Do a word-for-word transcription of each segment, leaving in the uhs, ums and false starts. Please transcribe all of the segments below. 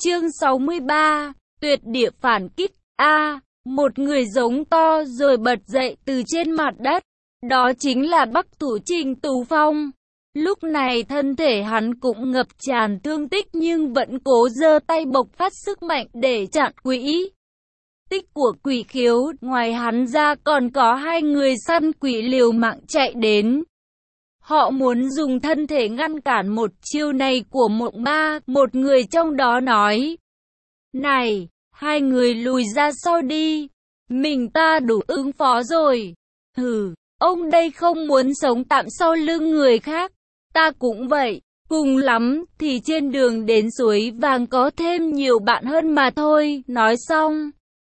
Chương sáu mươi ba, tuyệt địa phản kích. A, một người giống to rồi bật dậy từ trên mặt đất. Đó chính là Bắc Thủ Trình Tú Phong. Lúc này thân thể hắn cũng ngập tràn thương tích nhưng vẫn cố giơ tay bộc phát sức mạnh để chặn quỹ tích của Quỷ Khiếu. Ngoài hắn ra còn có hai người săn quỷ liều mạng chạy đến. Họ muốn dùng thân thể ngăn cản một chiêu này của Mộng Ma. Một người trong đó nói: "Này, hai người lùi ra sau đi. Mình ta đủ ứng phó rồi." "Hừ, ông đây không muốn sống tạm sau lưng người khác. Ta cũng vậy. Cùng lắm thì trên đường đến suối vàng có thêm nhiều bạn hơn mà thôi." Nói xong,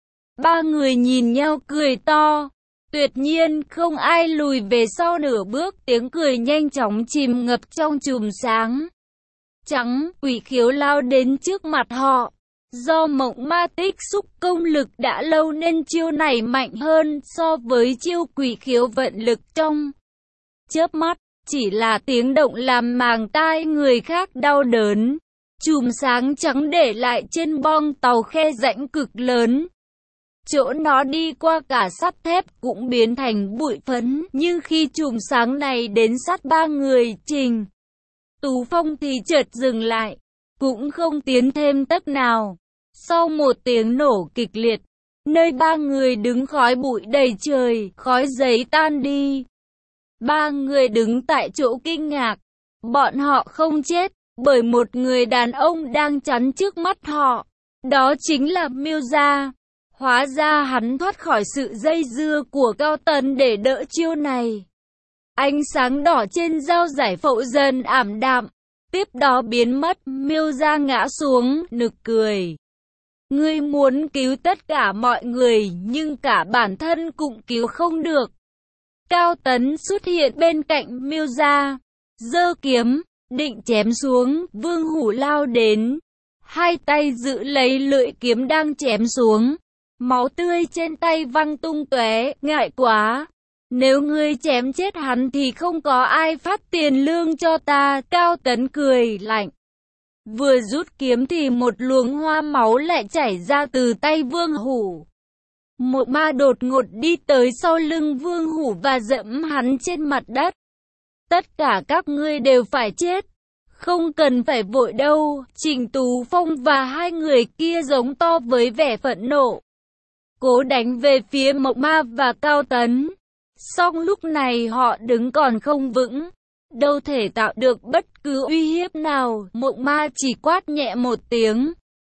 ba người nhìn nhau cười to. Tuyệt nhiên không ai lùi về sau nửa bước, tiếng cười nhanh chóng chìm ngập trong chùm sáng trắng. Quỷ Khiếu lao đến trước mặt họ. Do Mộng Ma tích xúc công lực đã lâu nên chiêu này mạnh hơn so với chiêu Quỷ Khiếu vận lực trong chớp mắt. Chỉ là tiếng động làm màng tai người khác đau đớn. Chùm sáng trắng để lại trên bong tàu khe rãnh cực lớn. Chỗ nó đi qua cả sắt thép cũng biến thành bụi phấn. Nhưng khi chùm sáng này đến sát ba người Trình Tú Phong thì chợt dừng lại, cũng không tiến thêm tấc nào. Sau một tiếng nổ kịch liệt, nơi ba người đứng khói bụi đầy trời, khói giấy tan đi. Ba người đứng tại chỗ kinh ngạc. Bọn họ không chết, bởi một người đàn ông đang chắn trước mắt họ. Đó chính là Miêu Gia. Hóa ra hắn thoát khỏi sự dây dưa của Cao Tấn để đỡ chiêu này. Ánh sáng đỏ trên dao giải phẫu dần ảm đạm, tiếp đó biến mất. Miêu Gia ngã xuống, nực cười. Ngươi muốn cứu tất cả mọi người, nhưng cả bản thân cũng cứu không được. Cao Tấn xuất hiện bên cạnh Miêu Gia, giơ kiếm, định chém xuống. Vương Hủ lao đến, hai tay giữ lấy lưỡi kiếm đang chém xuống. Máu tươi trên tay văng tung tóe. Ngại quá, nếu ngươi chém chết hắn thì không có ai phát tiền lương cho ta. Cao Tấn cười lạnh. Vừa rút kiếm thì một luồng hoa máu lại chảy ra từ tay Vương Hủ. Một ma đột ngột đi tới sau lưng Vương Hủ và dẫm hắn trên mặt đất. Tất cả các ngươi đều phải chết. Không cần phải vội đâu. Trình Tú Phong và hai người kia giống to với vẻ phẫn nộ, cố đánh về phía Mộng Ma và Cao Tấn. Song lúc này họ đứng còn không vững, đâu thể tạo được bất cứ uy hiếp nào. Mộng Ma chỉ quát nhẹ một tiếng,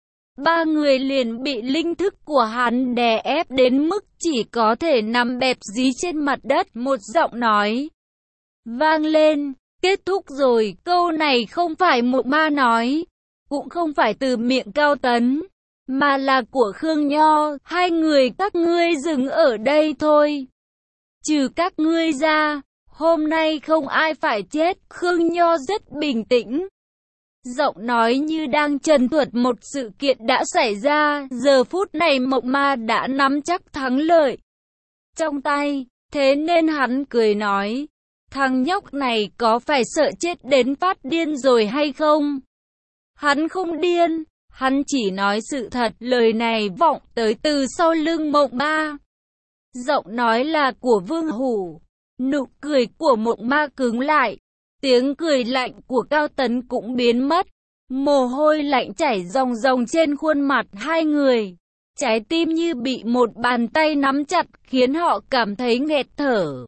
ba người liền bị linh thức của hắn đè ép đến mức chỉ có thể nằm bẹp dí trên mặt đất. Một giọng nói vang lên: "Kết thúc rồi." Câu này không phải Mộng Ma nói, cũng không phải từ miệng Cao Tấn, mà là của Khương Nho. "Hai người các ngươi dừng ở đây thôi. Trừ các ngươi ra, hôm nay không ai phải chết." Khương Nho rất bình tĩnh, giọng nói như đang trần thuật một sự kiện đã xảy ra. Giờ phút này Mộng Ma đã nắm chắc thắng lợi trong tay, thế nên hắn cười nói: "Thằng nhóc này có phải sợ chết đến phát điên rồi hay không?" Hắn không điên, hắn chỉ nói sự thật. Lời này vọng tới từ sau lưng Mộng Ma. Giọng nói là của Vương Hủ. Nụ cười của Mộng Ma cứng lại. Tiếng cười lạnh của Cao Tấn cũng biến mất. Mồ hôi lạnh chảy ròng ròng trên khuôn mặt hai người. Trái tim như bị một bàn tay nắm chặt, khiến họ cảm thấy nghẹt thở.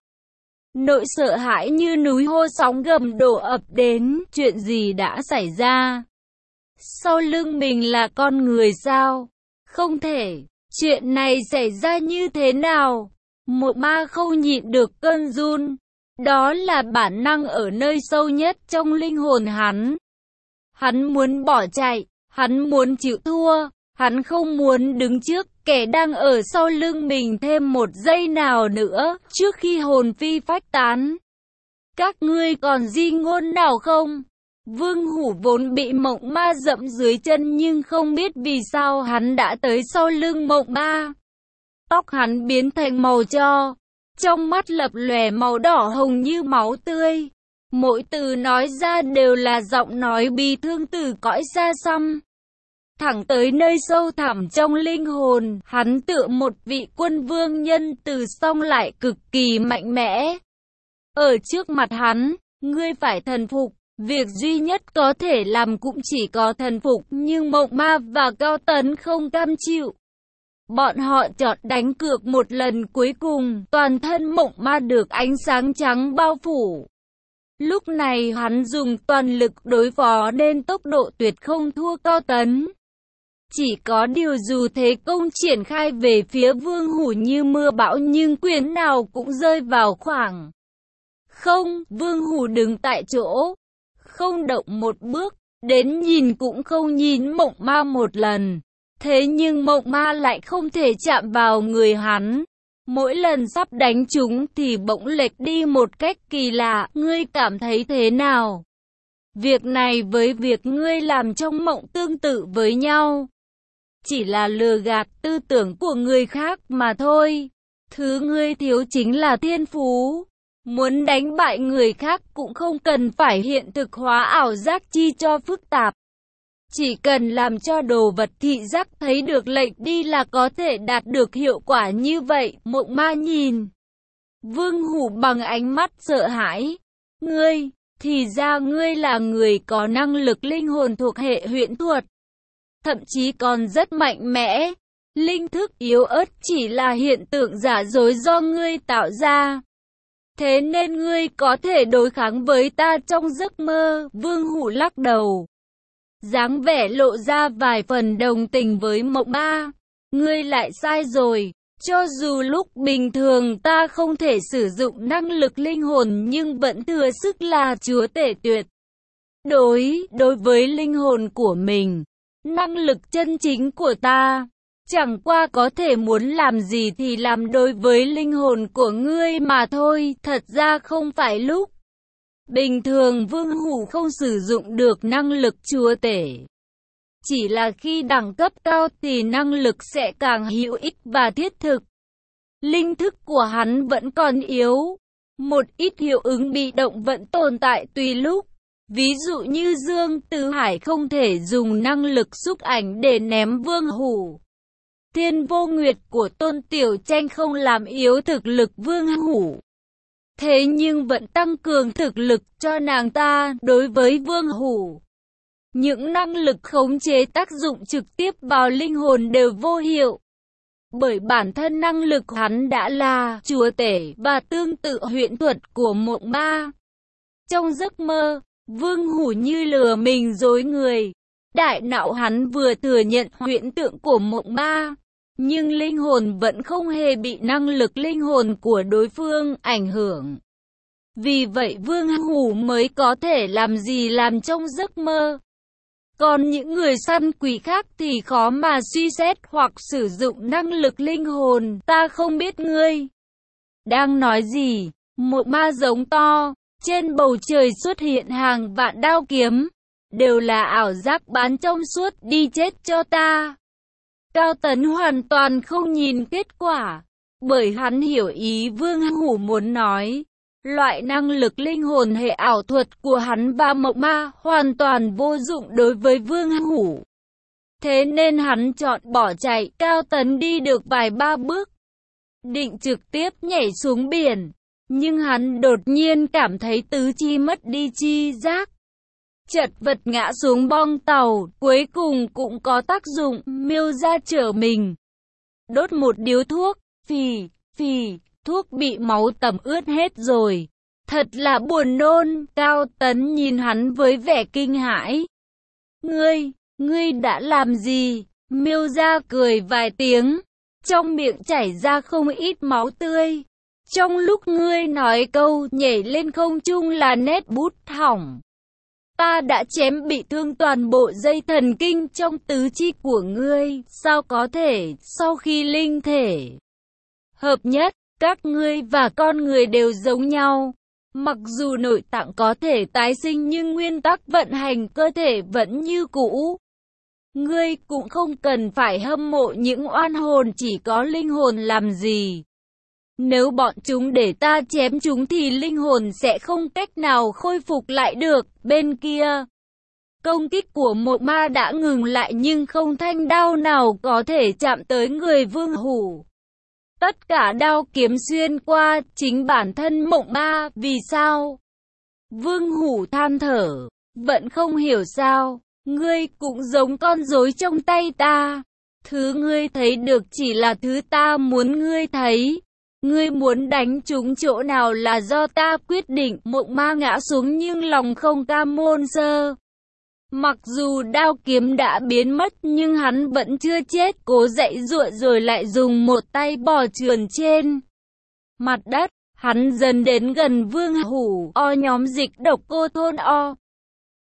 Nỗi sợ hãi như núi hô sóng gầm đổ ập đến. Chuyện gì đã xảy ra? Sau lưng mình là con người sao? Không thể. Chuyện này xảy ra như thế nào? Mộng Ma không nhịn được cơn run. Đó là bản năng ở nơi sâu nhất trong linh hồn hắn. Hắn muốn bỏ chạy, hắn muốn chịu thua, hắn không muốn đứng trước kẻ đang ở sau lưng mình thêm một giây nào nữa trước khi hồn phi phách tán. Các ngươi còn di ngôn nào không? Vương Hủ vốn bị Mộng Ma dẫm dưới chân nhưng không biết vì sao hắn đã tới sau lưng Mộng Ma. Tóc hắn biến thành màu tro, trong mắt lập lòe màu đỏ hồng như máu tươi. Mỗi từ nói ra đều là giọng nói bi thương từ cõi xa xăm. thẳng tới nơi sâu thẳm trong linh hồn. Hắn tựa một vị quân vương nhân từ song lại cực kỳ mạnh mẽ. Ở trước mặt hắn, ngươi phải thần phục. Việc duy nhất có thể làm cũng chỉ có thần phục, nhưng Mộng Ma và Cao Tấn không cam chịu. Bọn họ chọn đánh cược một lần cuối cùng, toàn thân Mộng Ma được ánh sáng trắng bao phủ. Lúc này hắn dùng toàn lực đối phó nên tốc độ tuyệt không thua Cao Tấn. Chỉ có điều dù thế công triển khai về phía Vương Hủ như mưa bão nhưng quyền nào cũng rơi vào khoảng không. Vương Hủ đứng tại chỗ, không động một bước, đến nhìn cũng không nhìn Mộng Ma một lần. Thế nhưng Mộng Ma lại không thể chạm vào người hắn. Mỗi lần sắp đánh chúng thì bỗng lệch đi một cách kỳ lạ. Ngươi cảm thấy thế nào? Việc này với việc ngươi làm trong mộng tương tự với nhau. Chỉ là lừa gạt tư tưởng của người khác mà thôi. Thứ ngươi thiếu chính là thiên phú. Muốn đánh bại người khác cũng không cần phải hiện thực hóa ảo giác chi cho phức tạp. Chỉ cần làm cho đồ vật thị giác thấy được lệch đi là có thể đạt được hiệu quả như vậy. Mộng Ma nhìn Vương Hủ bằng ánh mắt sợ hãi. Ngươi, thì ra ngươi là người có năng lực linh hồn thuộc hệ huyễn thuật. Thậm chí còn rất mạnh mẽ. Linh thức yếu ớt chỉ là hiện tượng giả dối do ngươi tạo ra. Thế nên ngươi có thể đối kháng với ta trong giấc mơ. Vương Hủ lắc đầu, dáng vẻ lộ ra vài phần đồng tình với Mộng Ma. Ngươi lại sai rồi. Cho dù lúc bình thường ta không thể sử dụng năng lực linh hồn nhưng vẫn thừa sức là chúa tể tuyệt đối đối với linh hồn của mình. Năng lực chân chính của ta chẳng qua có thể muốn làm gì thì làm đối với linh hồn của ngươi mà thôi. Thật ra không phải lúc bình thường Vương Hủ không sử dụng được năng lực chúa tể. Chỉ là khi đẳng cấp cao thì năng lực sẽ càng hữu ích và thiết thực. Linh thức của hắn vẫn còn yếu. Một ít hiệu ứng bị động vẫn tồn tại tùy lúc. Ví dụ như Dương Tử Hải không thể dùng năng lực xúc ảnh để ném Vương Hủ. Thiên Vô Nguyệt của Tôn Tiểu Tranh không làm yếu thực lực Vương Hủ. Thế nhưng vẫn tăng cường thực lực cho nàng ta. Đối với Vương Hủ, những năng lực khống chế tác dụng trực tiếp vào linh hồn đều vô hiệu. Bởi bản thân năng lực hắn đã là chúa tể và tương tự huyễn thuật của Mộng Ma. Trong giấc mơ, Vương Hủ như lừa mình dối người. Đại não hắn vừa thừa nhận huyễn tượng của Mộng Ma, nhưng linh hồn vẫn không hề bị năng lực linh hồn của đối phương ảnh hưởng. Vì vậy Vương Hủ mới có thể làm gì làm trong giấc mơ. Còn những người săn quỷ khác thì khó mà suy xét hoặc sử dụng năng lực linh hồn. Ta không biết ngươi đang nói gì. Mộng Ma giống to. Trên bầu trời xuất hiện hàng vạn đao kiếm. Đều là ảo giác bán trong suốt, đi chết cho ta. Cao Tấn hoàn toàn không nhìn kết quả. Bởi hắn hiểu ý Vương Hủ muốn nói. Loại năng lực linh hồn hệ ảo thuật của hắn và Mộng Ma hoàn toàn vô dụng đối với Vương Hủ. Thế nên hắn chọn bỏ chạy. Cao Tấn đi được vài ba bước, định trực tiếp nhảy xuống biển. Nhưng hắn đột nhiên cảm thấy tứ chi mất đi chi giác. Chật vật ngã xuống bong tàu. Cuối cùng cũng có tác dụng. Miêu ra trở mình, đốt một điếu thuốc. Phì, phì. Thuốc bị máu tẩm ướt hết rồi. Thật là buồn nôn. Cao Tấn nhìn hắn với vẻ kinh hãi. Ngươi, ngươi đã làm gì? Miêu ra cười vài tiếng. Trong miệng chảy ra không ít máu tươi. Trong lúc ngươi nói câu nhảy lên không trung là nét bút hỏng. Ta đã chém bị thương toàn bộ dây thần kinh trong tứ chi của ngươi. Sao có thể, sau khi linh thể hợp nhất, các ngươi và con người đều giống nhau. Mặc dù nội tạng có thể tái sinh nhưng nguyên tắc vận hành cơ thể vẫn như cũ. Ngươi cũng không cần phải hâm mộ những oan hồn chỉ có linh hồn làm gì. Nếu bọn chúng để ta chém chúng thì linh hồn sẽ không cách nào khôi phục lại được. Bên kia, Công kích của một ma đã ngừng lại nhưng không thanh đao nào có thể chạm tới người Vương Hủ. Tất cả đao kiếm xuyên qua chính bản thân mộng ma, vì sao? Vương Hủ than thở, vẫn không hiểu sao, ngươi cũng giống con rối trong tay ta. Thứ ngươi thấy được chỉ là thứ ta muốn ngươi thấy. Ngươi muốn đánh trúng chỗ nào là do ta quyết định. Mộng ma ngã xuống nhưng lòng không cam môn sơ. Mặc dù đao kiếm đã biến mất nhưng hắn vẫn chưa chết, cố dãy giụa rồi lại dùng một tay bò trườn trên mặt đất. Hắn dần đến gần Vương Hủ. O nhóm dịch độc cô thôn o.